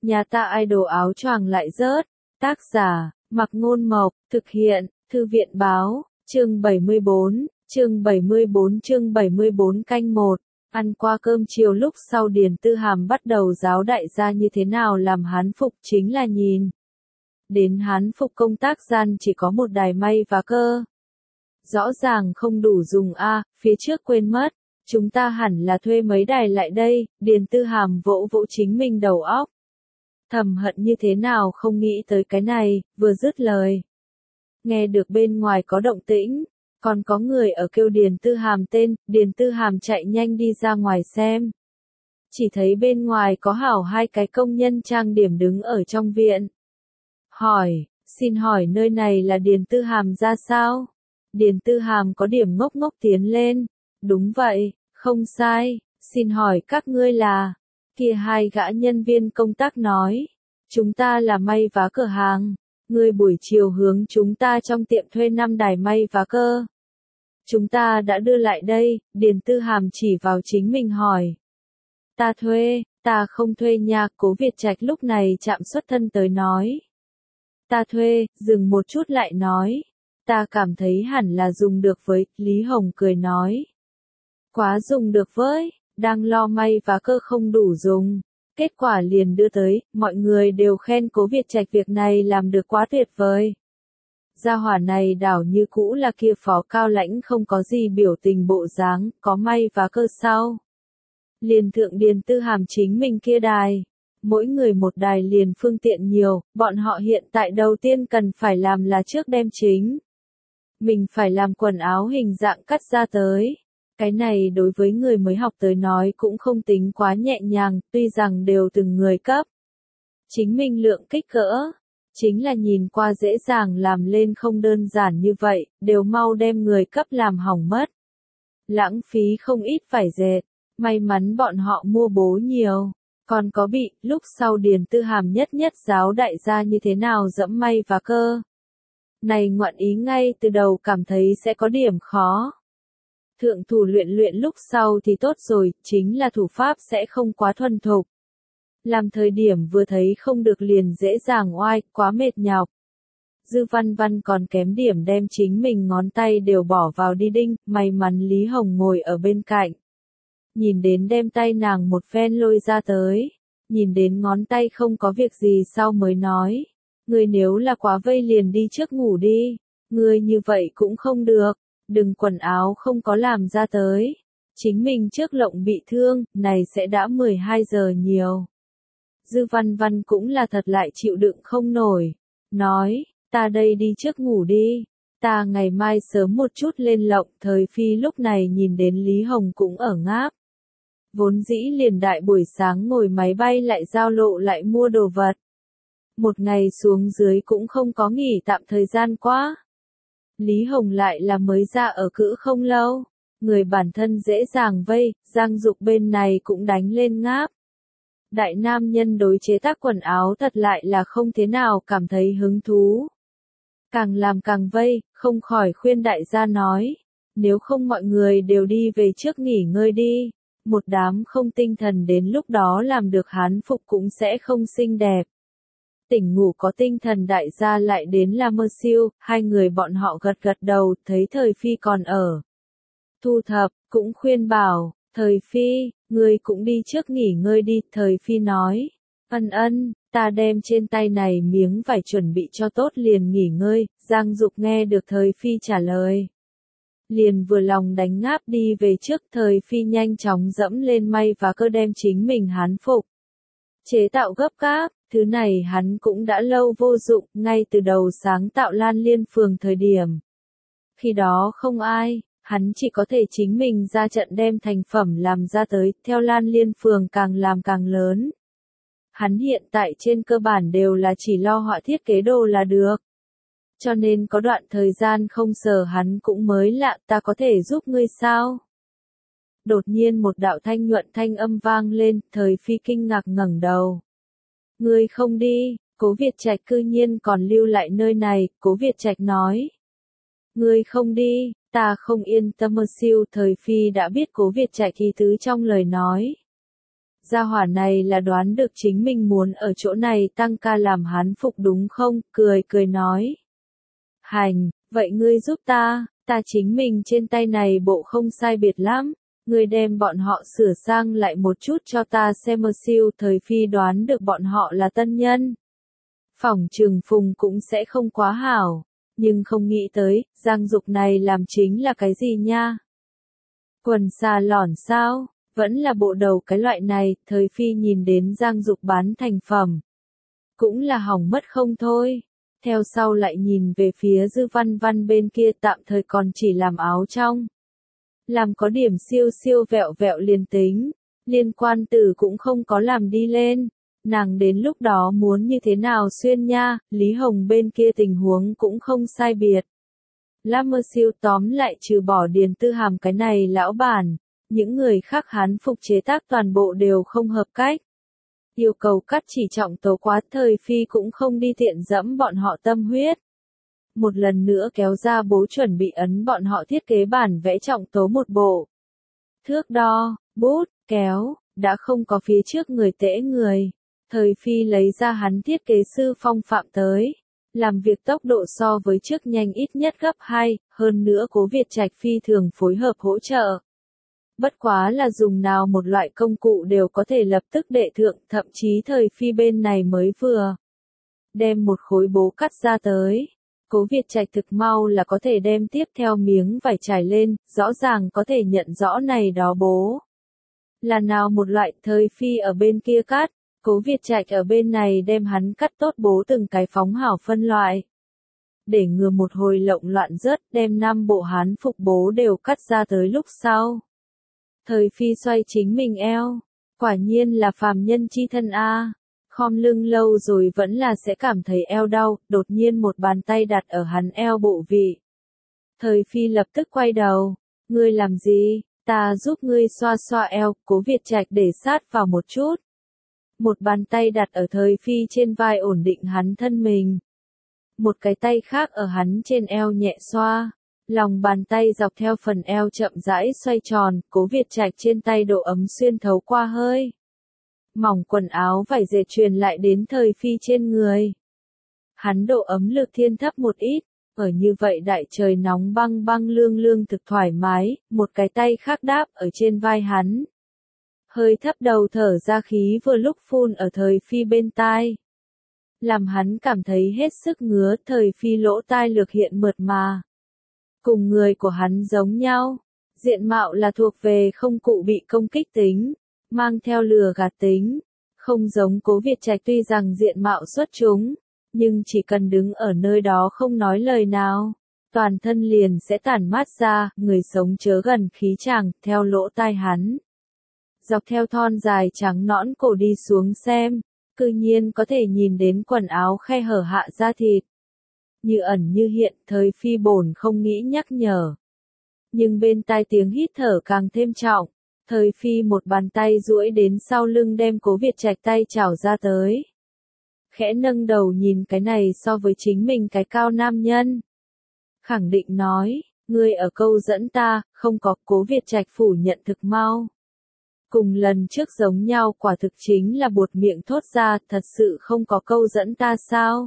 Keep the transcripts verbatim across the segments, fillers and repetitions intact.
Nhà ta idol áo choàng lại rớt. Tác giả, Mặc Ngôn Mộc, thực hiện, Thư viện Báo, chương bảy mươi bốn, chương bảy mươi bốn chương bảy mươi bốn canh một. Ăn qua cơm chiều lúc sau Điền Tư Hàm bắt đầu giáo đại gia như thế nào làm hán phục, chính là nhìn đến hán phục công tác gian chỉ có một đài may và cơ. Rõ ràng không đủ dùng a, phía trước quên mất, chúng ta hẳn là thuê mấy đài lại đây. Điền Tư Hàm vỗ vỗ chính mình đầu óc. Thầm hận như thế nào không nghĩ tới cái này, vừa dứt lời. Nghe được bên ngoài có động tĩnh, còn có người ở kêu Điền Tư Hàm tên, Điền Tư Hàm chạy nhanh đi ra ngoài xem. Chỉ thấy bên ngoài có hảo hai cái công nhân trang điểm đứng ở trong viện. Hỏi, xin hỏi nơi này là Điền Tư Hàm ra sao? Điền Tư Hàm có điểm ngốc ngốc tiến lên. Đúng vậy, không sai, xin hỏi các ngươi là... Kia hai gã nhân viên công tác nói, chúng ta là may vá cửa hàng, ngươi buổi chiều hướng chúng ta trong tiệm thuê năm đài may vá cơ. Chúng ta đã đưa lại đây. Điền Tư Hàm chỉ vào chính mình hỏi. Ta thuê, ta không thuê nha. Cố Việt Trạch lúc này chạm xuất thân tới nói. Ta thuê, dừng một chút lại nói. Ta cảm thấy hẳn là dùng được với, Lý Hồng cười nói. Quá dùng được với, đang lo may và cơ không đủ dùng. Kết quả liền đưa tới, mọi người đều khen Cố Việt Trạch việc này làm được quá tuyệt vời. Gia hỏa này đảo như cũ là kia phó cao lãnh không có gì biểu tình bộ dáng, có may và cơ sao. Liền thượng Điền Tư Hàm chính mình kia đài. Mỗi người một đài liền phương tiện nhiều, bọn họ hiện tại đầu tiên cần phải làm là trước đem chính. Mình phải làm quần áo hình dạng cắt ra tới. Cái này đối với người mới học tới nói cũng không tính quá nhẹ nhàng, tuy rằng đều từng người cấp. Chính mình lượng kích cỡ. Chính là nhìn qua dễ dàng làm lên không đơn giản như vậy, đều mau đem người cấp làm hỏng mất. Lãng phí không ít vải dệt, may mắn bọn họ mua bố nhiều, còn có bị, lúc sau Điền Tư Hàm nhất nhất giáo đại gia như thế nào dẫm may và cơ. Này ngoạn ý ngay từ đầu cảm thấy sẽ có điểm khó. Thượng thủ luyện luyện lúc sau thì tốt rồi, chính là thủ pháp sẽ không quá thuần thục. Làm thời điểm vừa thấy không được liền dễ dàng oai, quá mệt nhọc. Dư Văn Văn còn kém điểm đem chính mình ngón tay đều bỏ vào đi đinh, may mắn Lý Hồng ngồi ở bên cạnh. Nhìn đến đem tay nàng một phen lôi ra tới, nhìn đến ngón tay không có việc gì sau mới nói. Ngươi nếu là quá vây liền đi trước ngủ đi, ngươi như vậy cũng không được, đừng quần áo không có làm ra tới. Chính mình trước lộng bị thương, này sẽ đã mười hai giờ nhiều. Dư Văn Văn cũng là thật lại chịu đựng không nổi. Nói, ta đây đi trước ngủ đi. Ta ngày mai sớm một chút lên lộng. Thời phi lúc này nhìn đến Lý Hồng cũng ở ngáp. Vốn dĩ liền đại buổi sáng ngồi máy bay lại giao lộ lại mua đồ vật. Một ngày xuống dưới cũng không có nghỉ tạm thời gian quá. Lý Hồng lại là mới ra ở cữ không lâu. Người bản thân dễ dàng vây, Giang Dục bên này cũng đánh lên ngáp. Đại nam nhân đối chế tác quần áo thật lại là không thế nào cảm thấy hứng thú. Càng làm càng vây, không khỏi khuyên đại gia nói. Nếu không mọi người đều đi về trước nghỉ ngơi đi. Một đám không tinh thần đến lúc đó làm được hán phục cũng sẽ không xinh đẹp. Tỉnh ngủ có tinh thần đại gia lại đến là mơ siêu, hai người bọn họ gật gật đầu, thấy Thời Phi còn ở. Thu thập, cũng khuyên bảo, Thời Phi, ngươi cũng đi trước nghỉ ngơi đi. Thời Phi nói, ân ân, ta đem trên tay này miếng vải chuẩn bị cho tốt liền nghỉ ngơi. Giang Dục nghe được Thời Phi trả lời. Liền vừa lòng đánh ngáp đi về trước. Thời Phi nhanh chóng dẫm lên may và cơ đem chính mình hán phục. Chế tạo gấp gáp, thứ này hắn cũng đã lâu vô dụng, ngay từ đầu sáng tạo Lan Liên Phường thời điểm. Khi đó không ai, hắn chỉ có thể chính mình ra trận đem thành phẩm làm ra tới, theo Lan Liên Phường càng làm càng lớn. Hắn hiện tại trên cơ bản đều là chỉ lo họa thiết kế đồ là được. Cho nên có đoạn thời gian không sờ hắn cũng mới lạ, ta có thể giúp ngươi sao? Đột nhiên một đạo thanh nhuận thanh âm vang lên, Thời Phi kinh ngạc ngẩng đầu. Ngươi không đi, Cố Việt Trạch cư nhiên còn lưu lại nơi này. Cố Việt Trạch nói. Ngươi không đi, ta không yên tâm. Mơ siêu. Thời Phi đã biết Cố Việt Trạch ý tứ trong lời nói. Gia hỏa này là đoán được chính mình muốn ở chỗ này tăng ca làm hán phục đúng không, cười cười nói. Hành, vậy ngươi giúp ta, ta chính mình trên tay này bộ không sai biệt lắm, ngươi đem bọn họ sửa sang lại một chút cho ta xem mơ siêu. Thời Phi đoán được bọn họ là tân nhân. Phỏng trường phùng cũng sẽ không quá hảo, nhưng không nghĩ tới, Giang Dục này làm chính là cái gì nha? Quần xà lỏn sao? Vẫn là bộ đầu cái loại này. Thời Phi nhìn đến Giang Dục bán thành phẩm, cũng là hỏng mất không thôi. Theo sau lại nhìn về phía Dư Văn Văn bên kia, tạm thời còn chỉ làm áo trong. Làm có điểm siêu siêu vẹo vẹo liền tính, liên quan tử cũng không có làm đi lên. Nàng đến lúc đó muốn như thế nào xuyên nha, Lý Hồng bên kia tình huống cũng không sai biệt. La Mơ Siêu tóm lại trừ bỏ Điền Tư Hàm cái này lão bản, những người khác hán phục chế tác toàn bộ đều không hợp cách. Yêu cầu cắt chỉ trọng tố quá, Thời Phi cũng không đi tiện dẫm bọn họ tâm huyết. Một lần nữa kéo ra bố chuẩn bị ấn bọn họ thiết kế bản vẽ trọng tố một bộ. Thước đo, bút, kéo, đã không có phía trước người tễ người. Thời Phi lấy ra hắn thiết kế sư phong phạm tới. Làm việc tốc độ so với trước nhanh ít nhất gấp hai, hơn nữa Cố Việt Trạch phi thường phối hợp hỗ trợ. Bất quá là dùng nào một loại công cụ đều có thể lập tức đệ thượng, thậm chí Thời Phi bên này mới vừa đem một khối bố cắt ra tới. Cố Việt Trạch thực mau là có thể đem tiếp theo miếng vải trải lên, rõ ràng có thể nhận rõ này đó bố. Là nào một loại. Thời Phi ở bên kia cắt, Cố Việt Trạch ở bên này đem hắn cắt tốt bố từng cái phóng hảo phân loại. Để ngừa một hồi lộn loạn rớt, đem năm bộ hán phục bố đều cắt ra tới lúc sau. Thời Phi xoay chính mình eo, quả nhiên là phàm nhân chi thân a. Khom lưng lâu rồi vẫn là sẽ cảm thấy eo đau, đột nhiên một bàn tay đặt ở hắn eo bộ vị. Thời Phi lập tức quay đầu, ngươi làm gì, ta giúp ngươi xoa xoa eo. Cố Việt Trạch để sát vào một chút. Một bàn tay đặt ở Thời Phi trên vai ổn định hắn thân mình. Một cái tay khác ở hắn trên eo nhẹ xoa. Lòng bàn tay dọc theo phần eo chậm rãi xoay tròn, Cố Việt Trạch trên tay độ ấm xuyên thấu qua hơi mỏng quần áo vải dệt truyền lại đến Thời Phi trên người. Hắn độ ấm lực thiên thấp một ít, ở như vậy đại trời nóng băng băng lương lương thực thoải mái, một cái tay khác đáp ở trên vai hắn. Hơi thấp đầu thở ra khí vừa lúc phun ở Thời Phi bên tai. Làm hắn cảm thấy hết sức ngứa. Thời Phi lỗ tai lược hiện mượt mà. Cùng người của hắn giống nhau. Diện mạo là thuộc về không cụ bị công kích tính, mang theo lừa gạt tính. Không giống Cố Việt Trạch tuy rằng diện mạo xuất chúng, nhưng chỉ cần đứng ở nơi đó không nói lời nào, toàn thân liền sẽ tản mát ra, người sống chớ gần khí chàng, theo lỗ tai hắn. Dọc theo thon dài trắng nõn cổ đi xuống xem, cư nhiên có thể nhìn đến quần áo khe hở hạ da thịt. Như ẩn như hiện, Thời Phi bổn không nghĩ nhắc nhở. Nhưng bên tai tiếng hít thở càng thêm trọng. Thời Phi một bàn tay duỗi đến sau lưng đem Cố Việt Trạch tay chảo ra tới. Khẽ nâng đầu nhìn cái này so với chính mình cái cao nam nhân. Khẳng định nói, ngươi ở câu dẫn ta, không có. Cố Việt Trạch phủ nhận thực mau. Cùng lần trước giống nhau, quả thực chính là buột miệng thốt ra, thật sự không có câu dẫn ta sao?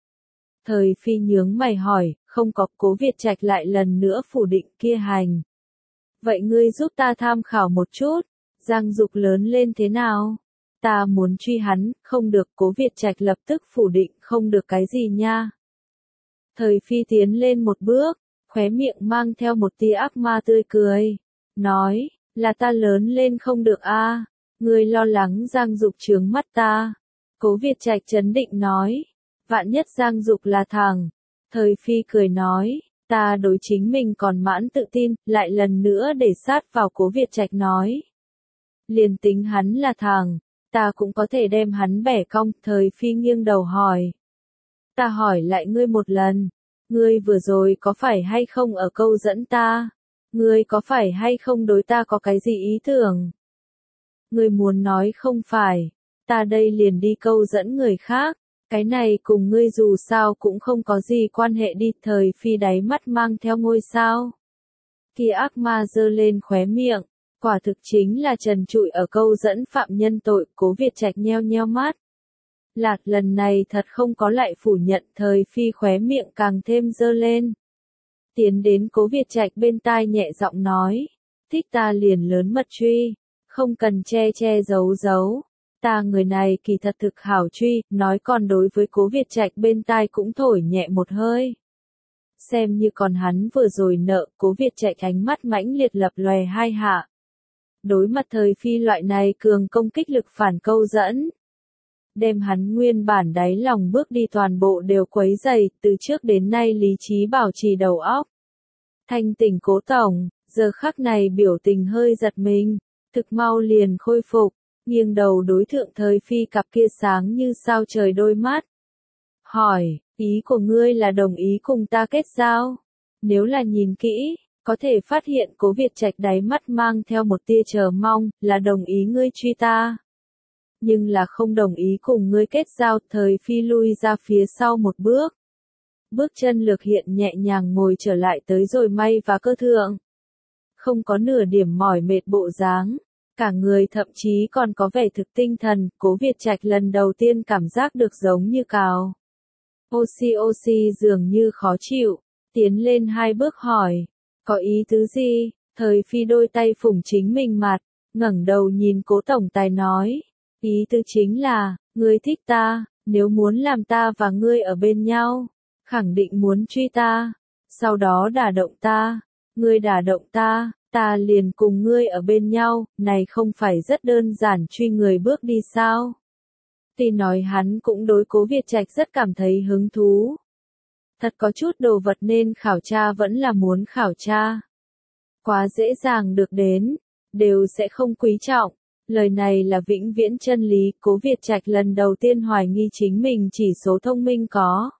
Thời Phi nhướng mày hỏi, không có. Cố Việt Trạch lại lần nữa phủ định, kia hành. Vậy ngươi giúp ta tham khảo một chút, Giang Dục lớn lên thế nào? Ta muốn truy hắn. Không được. Cố Việt Trạch lập tức phủ định, không được cái gì nha. Thời Phi tiến lên một bước, khóe miệng mang theo một tia ác ma tươi cười, nói, là ta lớn lên không được a, à? Ngươi lo lắng Giang Dục chướng mắt ta. Cố Việt Trạch trấn định nói, vạn nhất Giang Dục là thằng. Thời Phi cười nói, ta đối chính mình còn mãn tự tin, lại lần nữa để sát vào Cố Việt Trạch nói. Liền tính hắn là thằng, ta cũng có thể đem hắn bẻ cong. Thời Phi nghiêng đầu hỏi. Ta hỏi lại ngươi một lần, ngươi vừa rồi có phải hay không ở câu dẫn ta? Ngươi có phải hay không đối ta có cái gì ý tưởng? Ngươi muốn nói không phải, ta đây liền đi câu dẫn người khác, cái này cùng ngươi dù sao cũng không có gì quan hệ đi. Thời Phi đáy mắt mang theo ngôi sao. Kia ác ma giơ lên khóe miệng, Quả thực chính là trần trụi ở câu dẫn phạm nhân tội, Cố Việt Trạch nheo nheo mắt. Lạt lần này thật không có lại phủ nhận, Thời Phi khóe miệng càng thêm dơ lên. Tiến đến Cố Việt Trạch bên tai nhẹ giọng nói, thích ta liền lớn mật truy, không cần che che giấu giấu. Ta người này kỳ thật thực hảo truy, nói còn đối với Cố Việt Trạch bên tai cũng thổi nhẹ một hơi. Xem như còn hắn vừa rồi nợ, Cố Việt Trạch ánh mắt mãnh liệt lập lòe hai hạ. Đối mặt Thời Phi loại này cường công kích lực phản câu dẫn. Đem hắn nguyên bản đáy lòng bước đi toàn bộ đều quấy dày, từ trước đến nay lý trí bảo trì đầu óc. Thanh tỉnh Cố tổng, giờ khắc này biểu tình hơi giật mình, thực mau liền khôi phục, nghiêng đầu đối thượng Thời Phi cặp kia sáng như sao trời đôi mắt. Hỏi, ý của ngươi là đồng ý cùng ta kết giao? Nếu là nhìn kỹ, có thể phát hiện Cố Việt Trạch đáy mắt mang theo một tia chờ mong, là đồng ý ngươi truy ta. Nhưng là không đồng ý cùng ngươi kết giao, Thời Phi lui ra phía sau một bước. Bước chân lược hiện nhẹ nhàng ngồi trở lại tới rồi may và cơ thượng. Không có nửa điểm mỏi mệt bộ dáng, cả người thậm chí còn có vẻ thực tinh thần, Cố Việt Trạch lần đầu tiên cảm giác được giống như cào. Oxy oxy dường như khó chịu, tiến lên hai bước hỏi, có ý tứ gì? Thời Phi đôi tay phủng chính mình mặt, ngẩng đầu nhìn Cố tổng tài nói, ý tứ chính là, ngươi thích ta, nếu muốn làm ta và ngươi ở bên nhau, khẳng định muốn truy ta, sau đó đả động ta, ngươi đả động ta, ta liền cùng ngươi ở bên nhau, này không phải rất đơn giản truy người bước đi sao? Tuy nói hắn cũng đối Cố Việt Trạch rất cảm thấy hứng thú. Thật có chút đồ vật nên khảo tra vẫn là muốn khảo tra. Quá dễ dàng được đến, đều sẽ không quý trọng. Lời này là vĩnh viễn chân lý, Cố Việt Trạch lần đầu tiên hoài nghi chính mình chỉ số thông minh có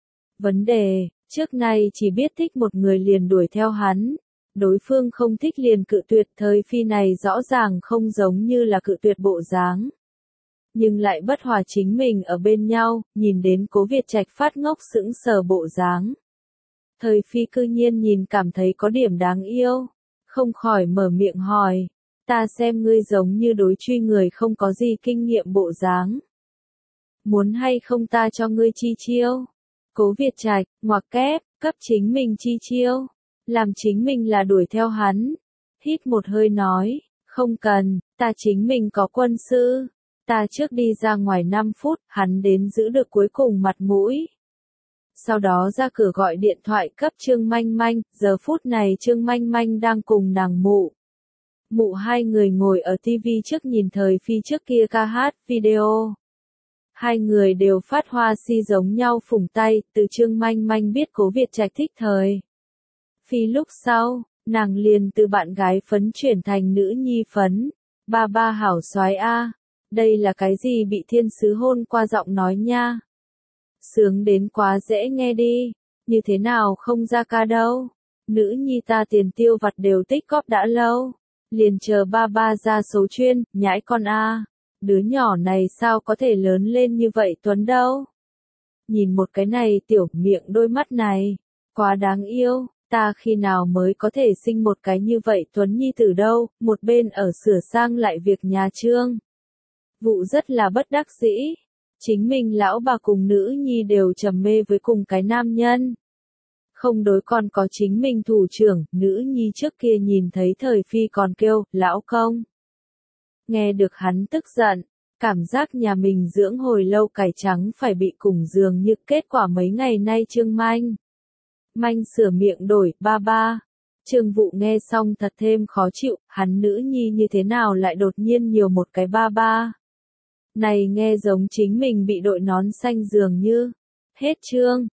vấn đề, trước nay chỉ biết thích một người liền đuổi theo hắn. Đối phương không thích liền cự tuyệt, Thời Phi này rõ ràng không giống như là cự tuyệt bộ dáng. Nhưng lại bất hòa chính mình ở bên nhau, nhìn đến Cố Việt Trạch phát ngốc sững sờ bộ dáng. Thời Phi cư nhiên nhìn cảm thấy có điểm đáng yêu, không khỏi mở miệng hỏi, ta xem ngươi giống như đối truy người không có gì kinh nghiệm bộ dáng. Muốn hay không ta cho ngươi chi chiêu? Cố Việt Trạch, ngoặc kép, cấp chính mình chi chiêu, làm chính mình là đuổi theo hắn. Hít một hơi nói, không cần, ta chính mình có quân sư. Ta trước đi ra ngoài năm phút, hắn đến giữ được cuối cùng mặt mũi. Sau đó ra cửa gọi điện thoại cấp Trương Manh Manh, giờ phút này Trương Manh Manh đang cùng nàng mụ. Mụ hai người ngồi ở tivi trước nhìn Thời Phi trước kia ca hát video. Hai người đều phát hoa si giống nhau phủng tay, từ Trương Manh Manh biết Cố Việt Trạch thích Thời Phi lúc sau, nàng liền từ bạn gái phấn chuyển thành nữ nhi phấn. Ba ba hảo soái a. Đây là cái gì bị thiên sứ hôn qua giọng nói nha. Sướng đến quá dễ nghe đi, như thế nào không ra ca đâu. Nữ nhi ta tiền tiêu vặt đều tích góp đã lâu, liền chờ ba ba ra số chuyên, nhãi con a. Đứa nhỏ này sao có thể lớn lên như vậy Tuấn đâu. Nhìn một cái này tiểu miệng đôi mắt này, quá đáng yêu, ta khi nào mới có thể sinh một cái như vậy Tuấn nhi tử đâu, một bên ở sửa sang lại việc nhà Trương. Vụ rất là bất đắc dĩ, chính mình lão bà cùng nữ nhi đều trầm mê với cùng cái nam nhân. Không đối còn có chính mình thủ trưởng, nữ nhi trước kia nhìn thấy Thời Phi còn kêu, lão công. Nghe được hắn tức giận, cảm giác nhà mình dưỡng hồi lâu cải trắng phải bị cùng giường như kết quả mấy ngày nay Trương Manh. Manh sửa miệng đổi, ba ba. Trương Vụ nghe xong thật thêm khó chịu, hắn nữ nhi như thế nào lại đột nhiên nhiều một cái ba ba. Này nghe giống chính mình bị đội nón xanh dường như. Hết chương.